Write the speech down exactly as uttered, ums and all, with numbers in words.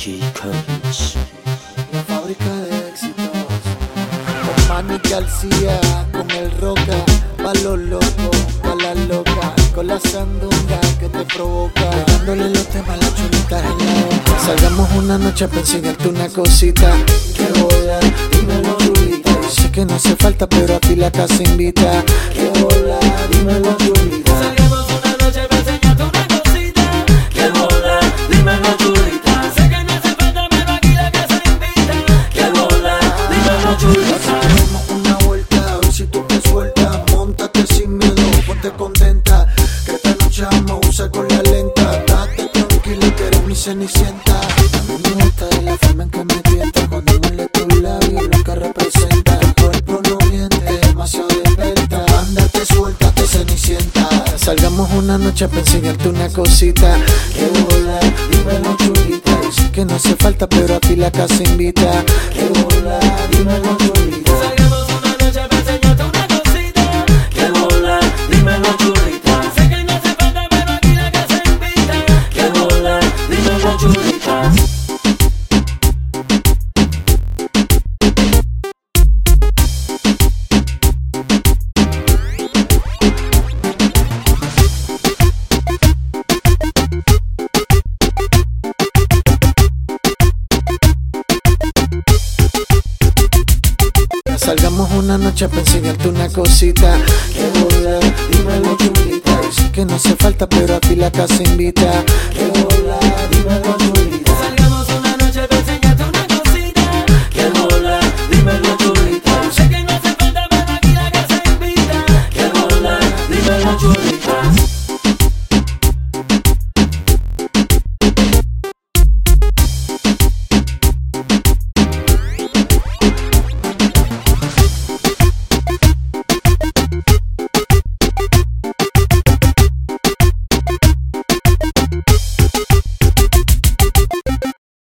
G Coach. La fábrica de éxitos. Con Manny García, con el Roca, pa' los locos, pa' la loca, con la sandunga que te provoca, dándole los temas a las chulitas en la boca. Salgamos una noche pa' enseñarte una cosita. Que bola, dímelo chulita. Sé que no hace falta, pero a ti la casa invita. Que bola, dímelo chulita. Salgamos una noche pa' enseñarte una cosita. Que bola, dímelo chulita. Sé que no hace falta, pero aquí la casa invita. Que bola, dímelo chulita. Demos una vuelta, a ver si tú te sueltas. Móntate sin miedo, ponte contenta. Que esta noche vamos a usar con la lenta. Date tranquila que eres mi cenicienta. A mí me gusta de la forma en que me tienta. Cuando huele tus labios, lo que representa. Tu cuerpo no miente, demasiado de venta. Ándate, suéltate, cenicienta. Salgamos una noche pa' enseñarte una cosita. Que bola, dímelo chulita. Y sé que no hace falta, pero a ti la casa invita. Que bola, dímelo chulita. Salgamos una noche pa' enseñarte una cosita. Que bola, dímelo chulita. Sé que no hace falta, pero aquí la casa invita. Que bola, dímelo chulita. Salgamos una noche pa' enseñarte una cosita. Que bola, dímelo chulita. Y sé que no hace falta, pero a ti la casa invita. Que bola,